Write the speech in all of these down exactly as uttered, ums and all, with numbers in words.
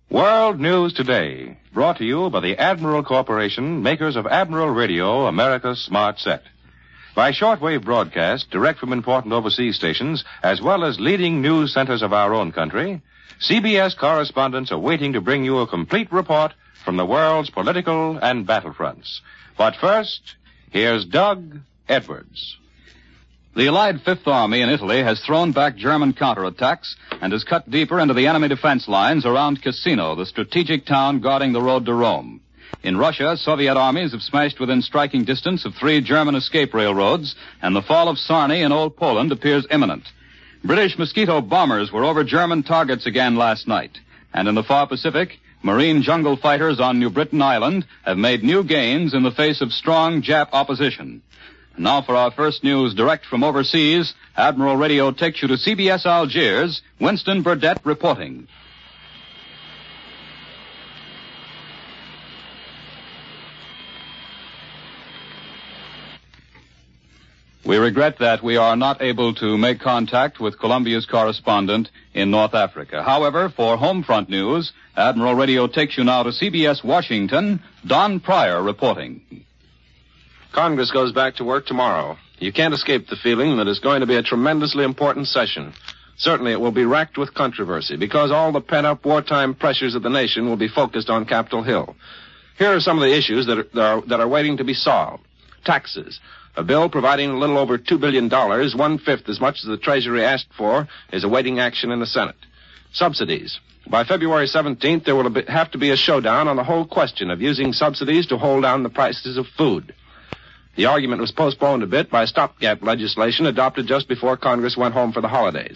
World News Today, brought to you by the Admiral Corporation, makers of Admiral Radio, America's smart set. By shortwave broadcast, direct from important overseas stations, as well as leading news centers of our own country, C B S correspondents are waiting to bring you a complete report from the world's political and battlefronts. But first, here's Doug Edwards. The Allied Fifth Army in Italy has thrown back German counterattacks and has cut deeper into the enemy defense lines around Cassino, the strategic town guarding the road to Rome. In Russia, Soviet armies have smashed within striking distance of three German escape railroads, and the fall of Sarny in Old Poland appears imminent. British Mosquito bombers were over German targets again last night. And in the far Pacific, Marine jungle fighters on New Britain Island have made new gains in the face of strong Jap opposition. And now for our first news direct from overseas, Admiral Radio takes you to C B S Algiers, Winston Burdett reporting. We regret that we are not able to make contact with Columbia's correspondent in North Africa. However, for home front news, Admiral Radio takes you now to C B S Washington, Don Pryor reporting. Congress goes back to work tomorrow. You can't escape the feeling that it's going to be a tremendously important session. Certainly it will be racked with controversy because all the pent-up wartime pressures of the nation will be focused on Capitol Hill. Here are some of the issues that are, that are, that are waiting to be solved. Taxes. A bill providing a little over two billion dollars, one-fifth as much as the Treasury asked for, is awaiting action in the Senate. Subsidies. By February seventeenth, there will have to be a showdown on the whole question of using subsidies to hold down the prices of food. The argument was postponed a bit by stopgap legislation adopted just before Congress went home for the holidays.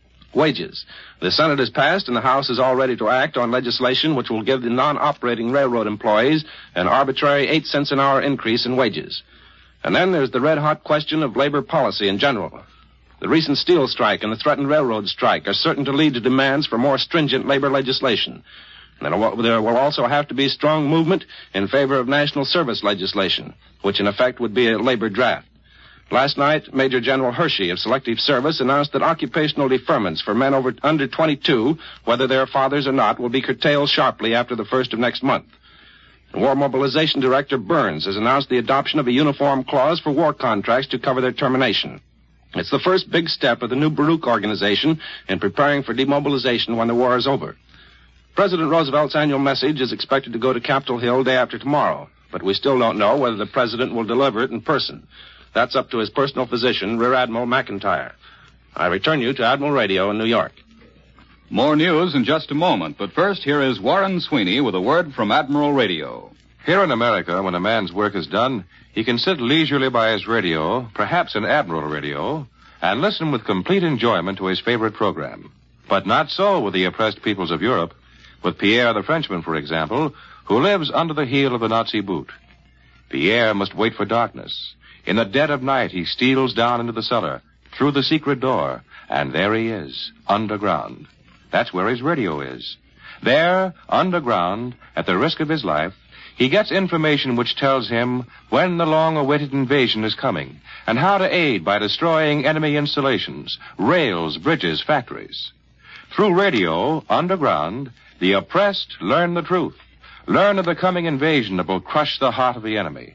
Wages. The Senate has passed and the House is all ready to act on legislation which will give the non-operating railroad employees an arbitrary eight cents an hour increase in wages. And then there's the red-hot question of labor policy in general. The recent steel strike and the threatened railroad strike are certain to lead to demands for more stringent labor legislation. There will also have to be strong movement in favor of national service legislation, which in effect would be a labor draft. Last night, Major General Hershey of Selective Service announced that occupational deferments for men over under twenty-two, whether they're fathers or not, will be curtailed sharply after the first of next month. War Mobilization Director Burns has announced the adoption of a uniform clause for war contracts to cover their termination. It's the first big step of the new Baruch organization in preparing for demobilization when the war is over. President Roosevelt's annual message is expected to go to Capitol Hill day after tomorrow, but we still don't know whether the president will deliver it in person. That's up to his personal physician, Rear Admiral McIntyre. I return you to Admiral Radio in New York. More news in just a moment, but first here is Warren Sweeney with a word from Admiral Radio. Here in America, when a man's work is done, he can sit leisurely by his radio, perhaps an Admiral radio, and listen with complete enjoyment to his favorite program. But not so with the oppressed peoples of Europe. With Pierre the Frenchman, for example, who lives under the heel of the Nazi boot. Pierre must wait for darkness. In the dead of night, he steals down into the cellar, through the secret door, and there he is, underground. That's where his radio is. There, underground, at the risk of his life, he gets information which tells him when the long-awaited invasion is coming, and how to aid by destroying enemy installations, rails, bridges, factories. Through radio, underground, the oppressed learn the truth, learn of the coming invasion that will crush the heart of the enemy.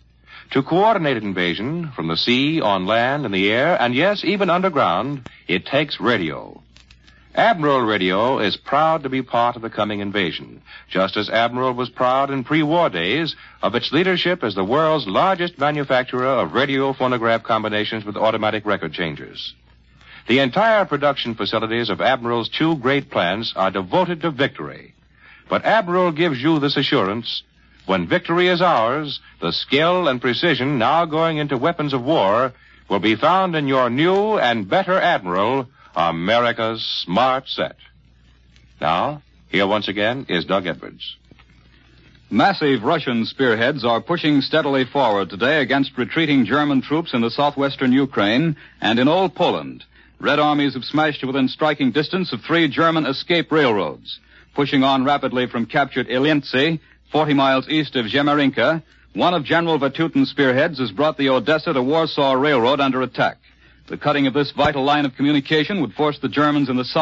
To coordinate invasion from the sea, on land, in the air, and yes, even underground, it takes radio. Admiral Radio is proud to be part of the coming invasion, just as Admiral was proud in pre-war days of its leadership as the world's largest manufacturer of radio phonograph combinations with automatic record changers. The entire production facilities of Admiral's two great plants are devoted to victory. But Admiral gives you this assurance, when victory is ours, the skill and precision now going into weapons of war will be found in your new and better Admiral, America's smart set. Now, here once again is Doug Edwards. Massive Russian spearheads are pushing steadily forward today against retreating German troops in the southwestern Ukraine and in Old Poland. Red armies have smashed to within striking distance of three German escape railroads. Pushing on rapidly from captured Ilintsi, forty miles east of Zhemerinka, one of General Vatutin's spearheads has brought the Odessa to Warsaw Railroad under attack. The cutting of this vital line of communication would force the Germans in the south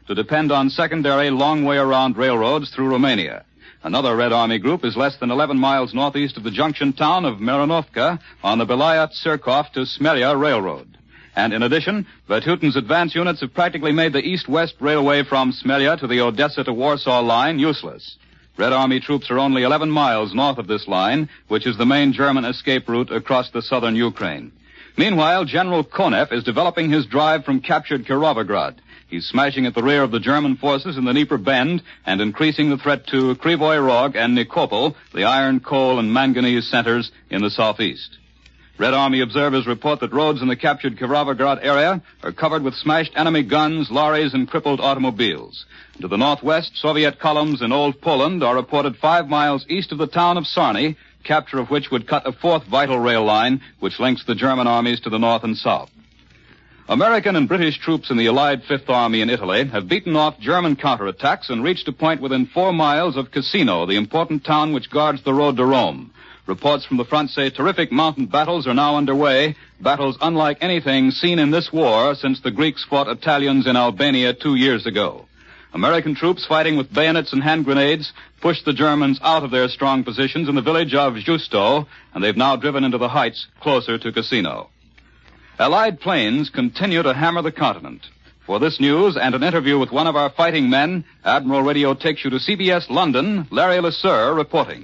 to depend on secondary long-way-around railroads through Romania. Another Red Army group is less than eleven miles northeast of the junction town of Miranovka on the Belayat-Surkov to Smelia Railroad. And in addition, Vatutin's advance units have practically made the east-west railway from Smelia to the Odessa to Warsaw line useless. Red Army troops are only eleven miles north of this line, which is the main German escape route across the southern Ukraine. Meanwhile, General Konev is developing his drive from captured Kirovograd. He's smashing at the rear of the German forces in the Dnieper Bend and increasing the threat to Krivoy Rog and Nikopol, the iron, coal, and manganese centers in the southeast. Red Army observers report that roads in the captured Kirovograd area are covered with smashed enemy guns, lorries, and crippled automobiles. To the northwest, Soviet columns in Old Poland are reported five miles east of the town of Sarny, capture of which would cut a fourth vital rail line which links the German armies to the north and south. American and British troops in the Allied Fifth Army in Italy have beaten off German counterattacks and reached a point within four miles of Cassino, the important town which guards the road to Rome. Reports from the front say terrific mountain battles are now underway, battles unlike anything seen in this war since the Greeks fought Italians in Albania two years ago. American troops fighting with bayonets and hand grenades pushed the Germans out of their strong positions in the village of Justo, and they've now driven into the heights closer to Cassino. Allied planes continue to hammer the continent. For this news and an interview with one of our fighting men, Admiral Radio takes you to C B S London, Larry LeSueur reporting.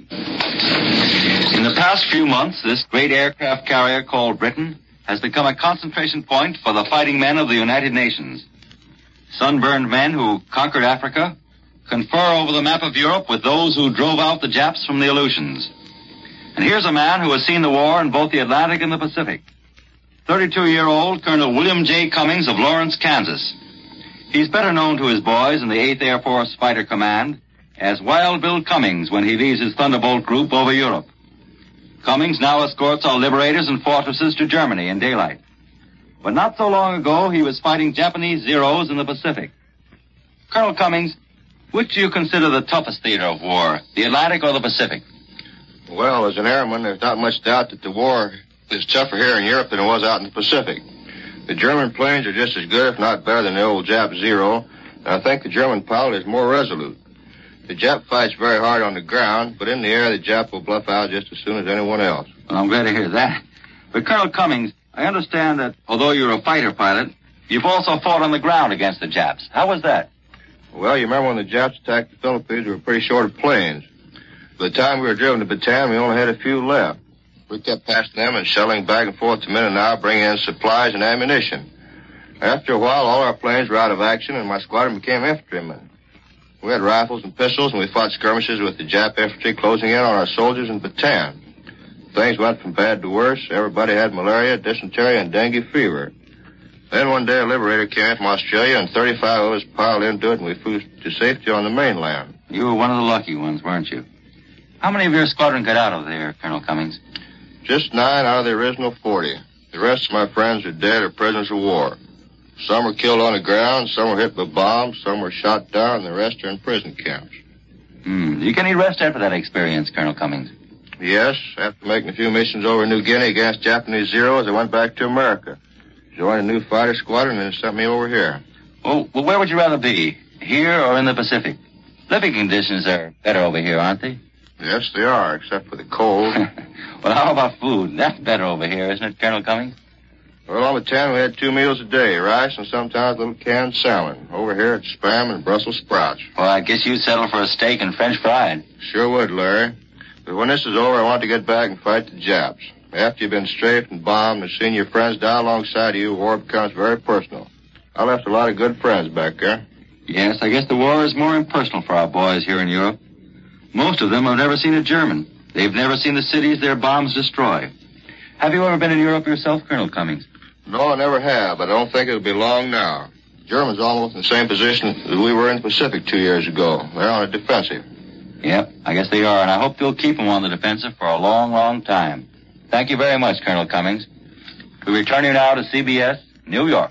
In the past few months, this great aircraft carrier called Britain has become a concentration point for the fighting men of the United Nations. Sunburned men who conquered Africa confer over the map of Europe with those who drove out the Japs from the Aleutians. And here's a man who has seen the war in both the Atlantic and the Pacific. thirty-two-year-old Colonel William J. Cummings of Lawrence, Kansas. He's better known to his boys in the eighth Air Force Fighter Command as Wild Bill Cummings when he leads his Thunderbolt group over Europe. Cummings now escorts our liberators and fortresses to Germany in daylight. But not so long ago, he was fighting Japanese Zeros in the Pacific. Colonel Cummings, which do you consider the toughest theater of war, the Atlantic or the Pacific? Well, as an airman, there's not much doubt that the war is tougher here in Europe than it was out in the Pacific. The German planes are just as good, if not better, than the old Jap Zero, and I think the German pilot is more resolute. The Jap fights very hard on the ground, but in the air, the Jap will bluff out just as soon as anyone else. Well, I'm glad to hear that. But, Colonel Cummings, I understand that although you're a fighter pilot, you've also fought on the ground against the Japs. How was that? Well, you remember when the Japs attacked the Philippines, we were pretty short of planes. By the time we were driven to Bataan, we only had a few left. We kept passing them and shelling back and forth a minute an hour, bringing in supplies and ammunition. After a while, all our planes were out of action, and my squadron became infantrymen. We had rifles and pistols, and we fought skirmishes with the Jap infantry closing in on our soldiers in Bataan. Things went from bad to worse. Everybody had malaria, dysentery, and dengue fever. Then one day a liberator came in from Australia, and thirty-five of us piled into it, and we flew to safety on the mainland. You were one of the lucky ones, weren't you? How many of your squadron got out of there, Colonel Cummings? Just nine out of the original forty. The rest of my friends are dead or prisoners of war. Some were killed on the ground, some were hit by bombs, some were shot down, and the rest are in prison camps. Hmm. Did you get any rest after that experience, Colonel Cummings? Yes. After making a few missions over New Guinea against Japanese Zeros, I went back to America. Joined a new fighter squadron, and they sent me over here. Oh, well, where would you rather be, here or in the Pacific? Living conditions are better over here, aren't they? Yes, they are, except for the cold. Well, how about food? That's better over here, isn't it, Colonel Cummings? Well, on the town, we had two meals a day, rice and sometimes a little canned salmon. Over here, it's spam and Brussels sprouts. Well, I guess you'd settle for a steak and French fried. Sure would, Larry. But when this is over, I want to get back and fight the Japs. After you've been strafed and bombed and seen your friends die alongside of you, war becomes very personal. I left a lot of good friends back there. Yes, I guess the war is more impersonal for our boys here in Europe. Most of them have never seen a German. They've never seen the cities their bombs destroy. Have you ever been in Europe yourself, Colonel Cummings? No, I never have, but I don't think it'll be long now. Germans almost in the same position as we were in the Pacific two years ago. They're on the defensive. Yep, I guess they are, and I hope they'll keep them on the defensive for a long, long time. Thank you very much, Colonel Cummings. We return you now to C B S, New York.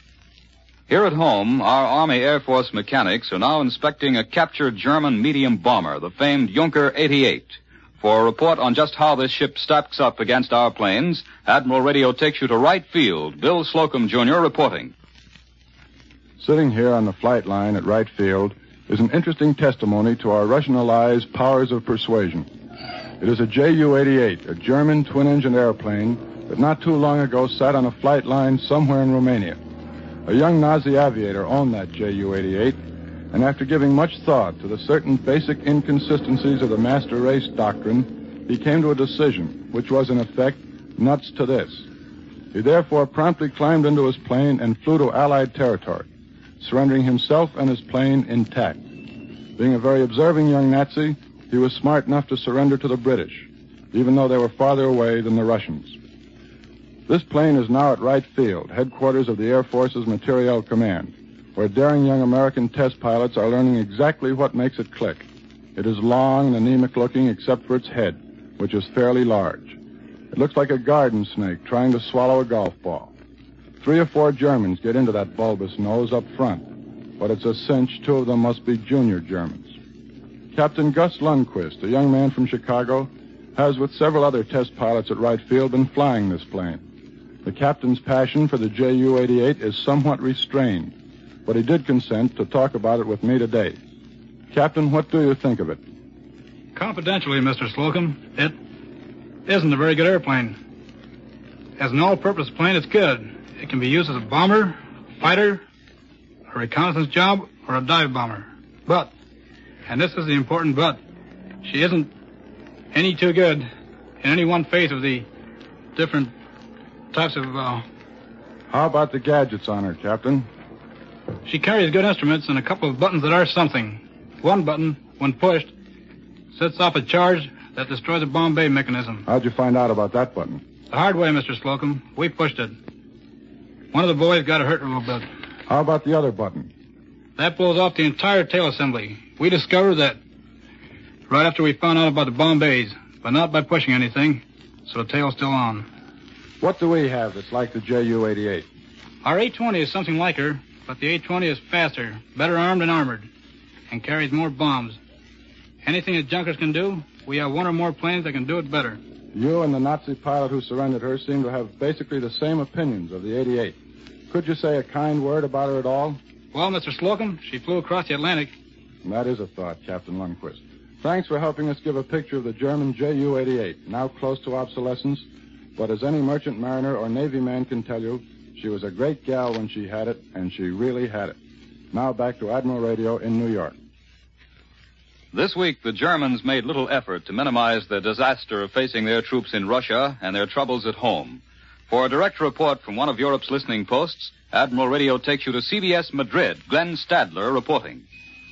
Here at home, our Army Air Force mechanics are now inspecting a captured German medium bomber, the famed Junker eighty-eight. For a report on just how this ship stacks up against our planes, Admiral Radio takes you to Wright Field. Bill Slocum, Junior reporting. Sitting here on the flight line at Wright Field is an interesting testimony to our Russian allies' powers of persuasion. It is a J U eighty-eight, a German twin-engine airplane that not too long ago sat on a flight line somewhere in Romania. A young Nazi aviator owned that J U eighty-eight, and after giving much thought to the certain basic inconsistencies of the master race doctrine, he came to a decision, which was, in effect, nuts to this. He therefore promptly climbed into his plane and flew to Allied territory, surrendering himself and his plane intact. Being a very observing young Nazi, he was smart enough to surrender to the British, even though they were farther away than the Russians. This plane is now at Wright Field, headquarters of the Air Force's Materiel Command, where daring young American test pilots are learning exactly what makes it click. It is long and anemic-looking except for its head, which is fairly large. It looks like a garden snake trying to swallow a golf ball. Three or four Germans get into that bulbous nose up front, but it's a cinch two of them must be junior Germans. Captain Gus Lundquist, a young man from Chicago, has, with several other test pilots at Wright Field, been flying this plane. The captain's passion for the J U eighty-eight is somewhat restrained, but he did consent to talk about it with me today. Captain, what do you think of it? Confidentially, Mister Slocum, it isn't a very good airplane. As an all-purpose plane, it's good. It can be used as a bomber, fighter, a reconnaissance job, or a dive bomber. But, and this is the important but, she isn't any too good in any one phase of the different types of, uh... How about the gadgets on her, Captain? She carries good instruments and a couple of buttons that are something. One button, when pushed, sets off a charge that destroys the bomb bay mechanism. How'd you find out about that button? The hard way, Mister Slocum. We pushed it. One of the boys got hurt a little bit. How about the other button? That blows off the entire tail assembly. We discovered that right after we found out about the bomb bays, but not by pushing anything, so the tail's still on. What do we have that's like the J U eighty-eight? Our A twenty is something like her, but the A twenty is faster, better armed and armored, and carries more bombs. Anything that junkers can do, we have one or more planes that can do it better. You and the Nazi pilot who surrendered her seem to have basically the same opinions of the eighty-eight. Could you say a kind word about her at all? Well, Mister Slocum, she flew across the Atlantic. And that is a thought, Captain Lundquist. Thanks for helping us give a picture of the German J U eighty-eight, now close to obsolescence. But as any merchant mariner or Navy man can tell you, she was a great gal when she had it, and she really had it. Now back to Admiral Radio in New York. This week, the Germans made little effort to minimize the disaster of facing their troops in Russia and their troubles at home. For a direct report from one of Europe's listening posts, Admiral Radio takes you to C B S Madrid. Glenn Stadler reporting.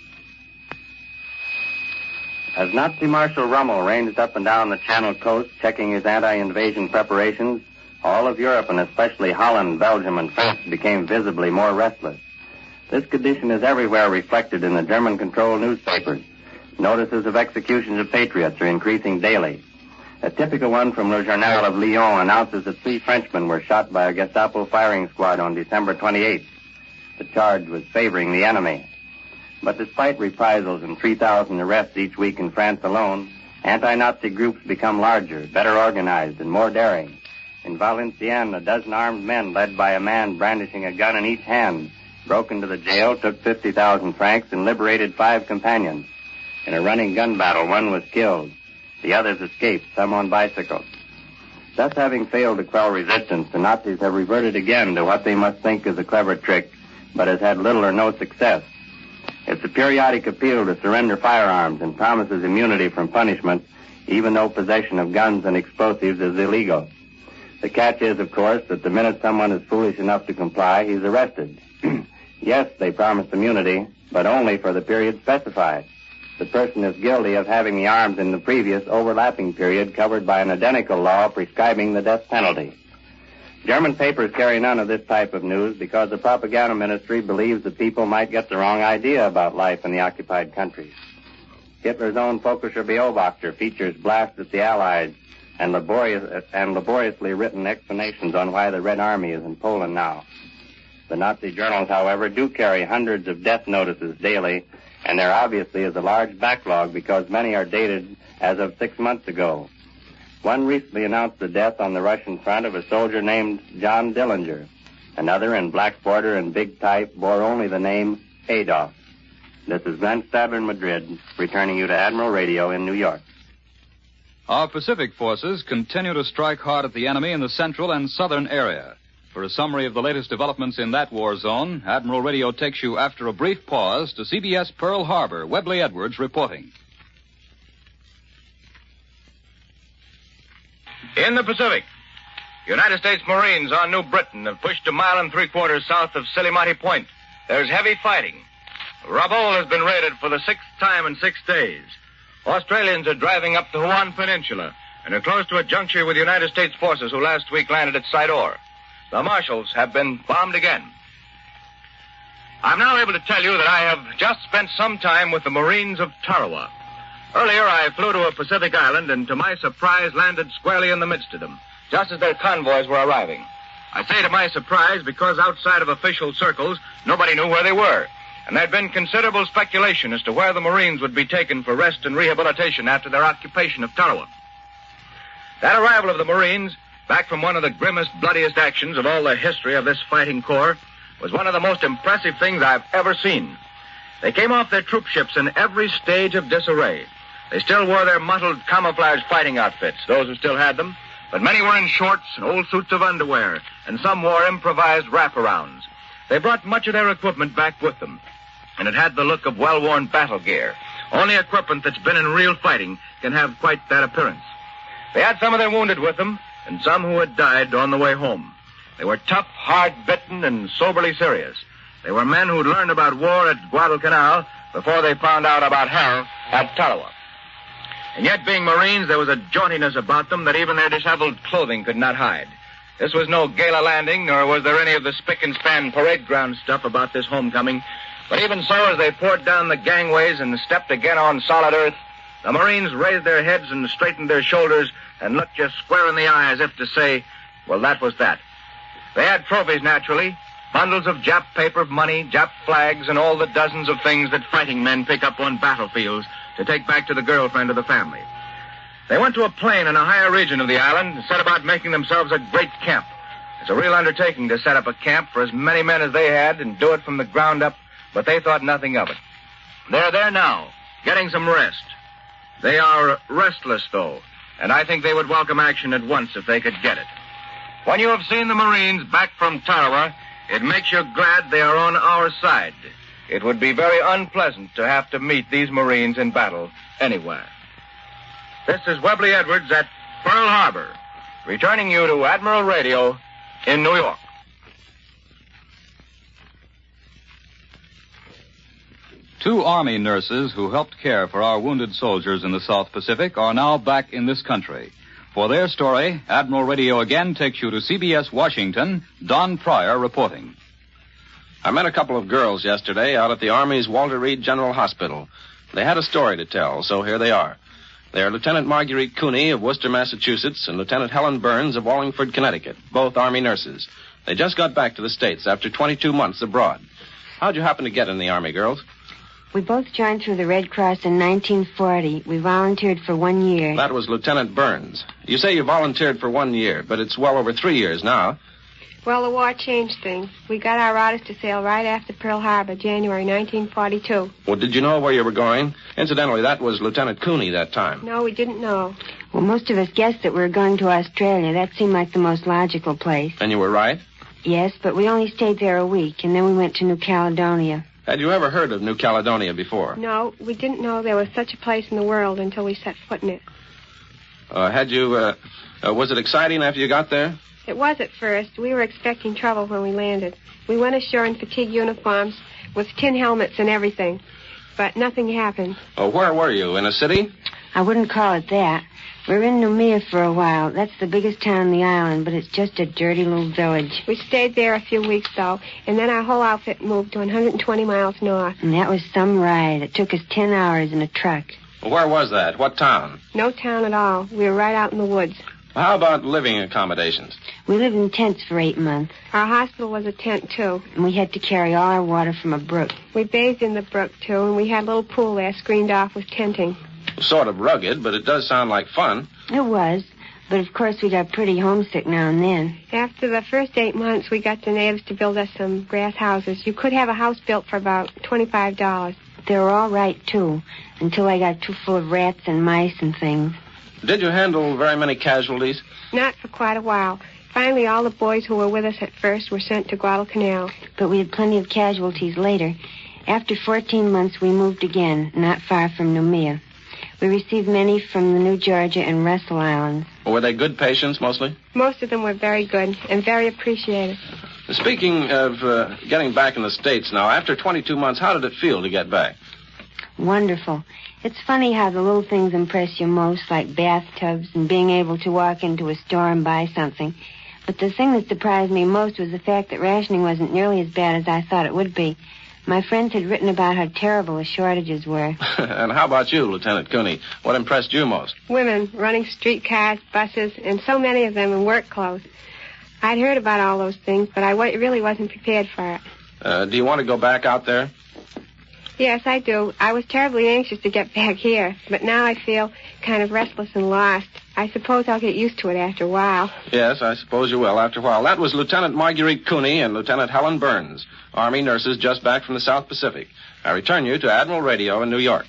As Nazi Marshal Rommel ranged up and down the Channel coast checking his anti-invasion preparations, all of Europe, and especially Holland, Belgium, and France, became visibly more restless. This condition is everywhere reflected in the German-controlled newspapers. Notices of executions of patriots are increasing daily. A typical one from Le Journal of Lyon announces that three Frenchmen were shot by a Gestapo firing squad on December twenty-eighth. The charge was favoring the enemy. But despite reprisals and three thousand arrests each week in France alone, anti-Nazi groups become larger, better organized, and more daring. In Valenciennes, a dozen armed men led by a man brandishing a gun in each hand broke into the jail, took fifty thousand francs, and liberated five companions. In a running gun battle, one was killed. The others escaped, some on bicycles. Thus, having failed to quell resistance, the Nazis have reverted again to what they must think is a clever trick, but has had little or no success. It's a periodic appeal to surrender firearms and promises immunity from punishment, even though possession of guns and explosives is illegal. The catch is, of course, that the minute someone is foolish enough to comply, he's arrested. Yes, they promise immunity, but only for the period specified. The person is guilty of having the arms in the previous overlapping period covered by an identical law prescribing the death penalty. German papers carry none of this type of news because the propaganda ministry believes the people might get the wrong idea about life in the occupied countries. Hitler's own Völkischer Beobachter features blasts at the Allies and, laborious, and laboriously written explanations on why the Red Army is in Poland now. The Nazi journals, however, do carry hundreds of death notices daily, and there obviously is a large backlog because many are dated as of six months ago. One recently announced the death on the Russian front of a soldier named John Dillinger. Another in black border and big type bore only the name Adolf. This is Grant Stadler in Madrid, returning you to Admiral Radio in New York. Our Pacific forces continue to strike hard at the enemy in the central and southern area. For a summary of the latest developments in that war zone, Admiral Radio takes you after a brief pause to C B S Pearl Harbor. Webley Edwards reporting. In the Pacific, United States Marines on New Britain have pushed a mile and three quarters south of Silimati Point. There's heavy fighting. Rabaul has been raided for the sixth time in six days. Australians are driving up the Huon Peninsula and are close to a juncture with United States forces who last week landed at Sidor. The marshals have been bombed again. I'm now able to tell you that I have just spent some time with the Marines of Tarawa. Earlier, I flew to a Pacific island and, to my surprise, landed squarely in the midst of them, just as their convoys were arriving. I say to my surprise because outside of official circles, nobody knew where they were, and there had been considerable speculation as to where the Marines would be taken for rest and rehabilitation after their occupation of Tarawa. That arrival of the Marines, back from one of the grimmest, bloodiest actions of all the history of this fighting corps, was one of the most impressive things I've ever seen. They came off their troop ships in every stage of disarray. They still wore their mottled camouflage fighting outfits, those who still had them, but many were in shorts and old suits of underwear, and some wore improvised wraparounds. They brought much of their equipment back with them, and it had the look of well-worn battle gear. Only equipment that's been in real fighting can have quite that appearance. They had some of their wounded with them, and some who had died on the way home. They were tough, hard-bitten, and soberly serious. They were men who'd learned about war at Guadalcanal before they found out about hell at Tarawa. And yet, being Marines, there was a jauntiness about them that even their disheveled clothing could not hide. This was no gala landing, nor was there any of the spick-and-span parade ground stuff about this homecoming. But even so, as they poured down the gangways and stepped again on solid earth, the Marines raised their heads and straightened their shoulders and looked you square in the eye as if to say, well, that was that. They had trophies, naturally. Bundles of Jap paper, money, Jap flags, and all the dozens of things that fighting men pick up on battlefields to take back to the girlfriend of the family. They went to a plain in a higher region of the island and set about making themselves a great camp. It's a real undertaking to set up a camp for as many men as they had and do it from the ground up, but they thought nothing of it. They're there now, getting some rest. They are restless, though, and I think they would welcome action at once if they could get it. When you have seen the Marines back from Tarawa, it makes you glad they are on our side. It would be very unpleasant to have to meet these Marines in battle anywhere. This is Webley Edwards at Pearl Harbor, returning you to Admiral Radio in New York. Two Army nurses who helped care for our wounded soldiers in the South Pacific are now back in this country. For their story, Admiral Radio again takes you to C B S Washington, Don Pryor reporting. I met a couple of girls yesterday out at the Army's Walter Reed General Hospital. They had a story to tell, so here they are. They are Lieutenant Marguerite Cooney of Worcester, Massachusetts, and Lieutenant Helen Burns of Wallingford, Connecticut, both Army nurses. They just got back to the States after twenty-two months abroad. How'd you happen to get in the Army, girls? We both joined through the Red Cross in nineteen forty. We volunteered for one year. That was Lieutenant Burns. You say you volunteered for one year, but it's well over three years now. Well, the war changed things. We got our orders to sail right after Pearl Harbor, January nineteen forty-two. Well, did you know where you were going? Incidentally, that was Lieutenant Cooney that time. No, we didn't know. Well, most of us guessed that we were going to Australia. That seemed like the most logical place. And you were right? Yes, but we only stayed there a week, and then we went to New Caledonia. Had you ever heard of New Caledonia before? No, we didn't know there was such a place in the world until we set foot in it. Uh, had you, uh, uh, was it exciting after you got there? It was at first. We were expecting trouble when we landed. We went ashore in fatigue uniforms with tin helmets and everything. But nothing happened. Oh, where were you? In a city? I wouldn't call it that. We were in Noumea for a while. That's the biggest town on the island, but it's just a dirty little village. We stayed there a few weeks, though, and then our whole outfit moved to one hundred twenty miles north. And that was some ride. It took us ten hours in a truck. Well, where was that? What town? No town at all. We were right out in the woods. Well, how about living accommodations? We lived in tents for eight months. Our hospital was a tent, too. And we had to carry all our water from a brook. We bathed in the brook, too, and we had a little pool there screened off with tenting. Sort of rugged, but it does sound like fun. It was. But, of course, we got pretty homesick now and then. After the first eight months, we got the natives to build us some grass houses. You could have a house built for about twenty-five dollars. They were all right, too, until I got too full of rats and mice and things. Did you handle very many casualties? Not for quite a while. Finally, all the boys who were with us at first were sent to Guadalcanal. But we had plenty of casualties later. After fourteen months, we moved again, not far from Noumea. We received many from the New Georgia and Russell Islands. Well, were they good patients, mostly? Most of them were very good and very appreciated. Speaking of uh, getting back in the States now, after twenty-two months, how did it feel to get back? Wonderful. It's funny how the little things impress you most, like bathtubs and being able to walk into a store and buy something. But the thing that surprised me most was the fact that rationing wasn't nearly as bad as I thought it would be. My friends had written about how terrible the shortages were. And how about you, Lieutenant Cooney? What impressed you most? Women running streetcars, buses, and so many of them in work clothes. I'd heard about all those things, but I w- really wasn't prepared for it. Uh, do you want to go back out there? Yes, I do. I was terribly anxious to get back here, but now I feel kind of restless and lost. I suppose I'll get used to it after a while. Yes, I suppose you will after a while. That was Lieutenant Marguerite Cooney and Lieutenant Helen Burns, Army nurses just back from the South Pacific. I return you to Admiral Radio in New York.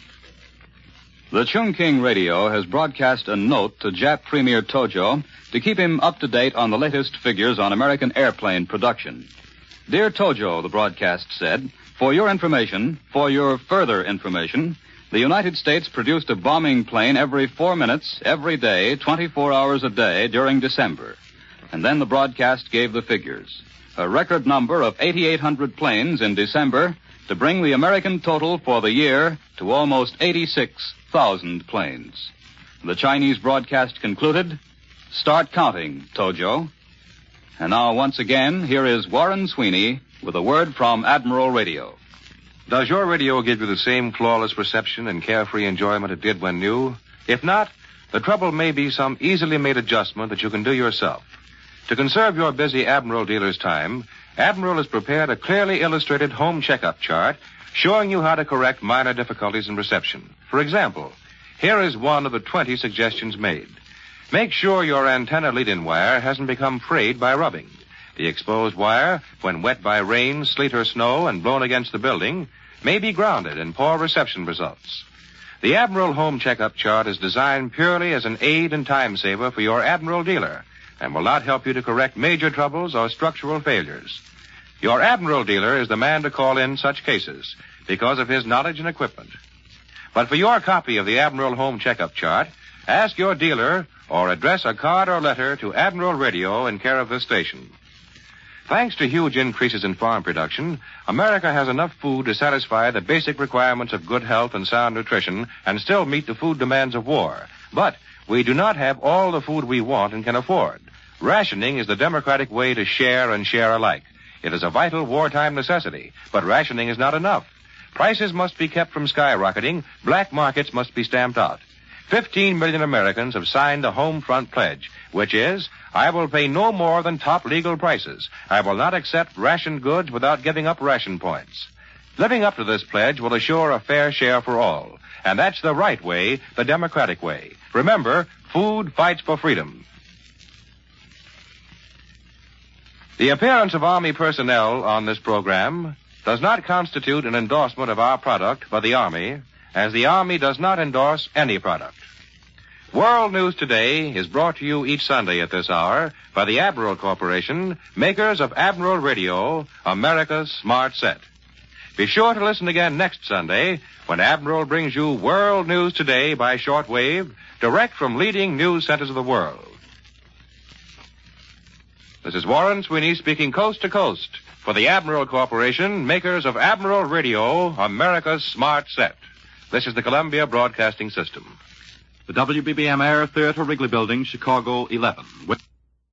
The Chungking Radio has broadcast a note to Jap Premier Tojo to keep him up to date on the latest figures on American airplane production. Dear Tojo, the broadcast said, for your information, for your further information, the United States produced a bombing plane every four minutes, every day, twenty-four hours a day during December. And then the broadcast gave the figures. A record number of eighty-eight hundred planes in December to bring the American total for the year to almost eighty-six thousand planes. The Chinese broadcast concluded, start counting, Tojo. And now, once again, here is Warren Sweeney with a word from Admiral Radio. Does your radio give you the same flawless reception and carefree enjoyment it did when new? If not, the trouble may be some easily made adjustment that you can do yourself. To conserve your busy Admiral dealer's time, Admiral has prepared a clearly illustrated home checkup chart showing you how to correct minor difficulties in reception. For example, here is one of the twenty suggestions made. Make sure your antenna lead-in wire hasn't become frayed by rubbing. The exposed wire, when wet by rain, sleet, or snow and blown against the building, may be grounded in poor reception results. The Admiral Home Checkup Chart is designed purely as an aid and time saver for your Admiral dealer and will not help you to correct major troubles or structural failures. Your Admiral dealer is the man to call in such cases because of his knowledge and equipment. But for your copy of the Admiral Home Checkup Chart, ask your dealer or address a card or letter to Admiral Radio in care of this station. Thanks to huge increases in farm production, America has enough food to satisfy the basic requirements of good health and sound nutrition and still meet the food demands of war. But we do not have all the food we want and can afford. Rationing is the democratic way to share and share alike. It is a vital wartime necessity, but rationing is not enough. Prices must be kept from skyrocketing. Black markets must be stamped out. Fifteen million Americans have signed the Home Front Pledge, which is, I will pay no more than top legal prices. I will not accept rationed goods without giving up ration points. Living up to this pledge will assure a fair share for all. And that's the right way, the democratic way. Remember, food fights for freedom. The appearance of Army personnel on this program does not constitute an endorsement of our product by the Army, as the Army does not endorse any product. World News Today is brought to you each Sunday at this hour by the Admiral Corporation, makers of Admiral Radio, America's smart set. Be sure to listen again next Sunday when Admiral brings you World News Today by shortwave, direct from leading news centers of the world. This is Warren Sweeney speaking coast to coast for the Admiral Corporation, makers of Admiral Radio, America's smart set. This is the Columbia Broadcasting System. The W B B M Air Theater, Wrigley Building, Chicago, eleven. With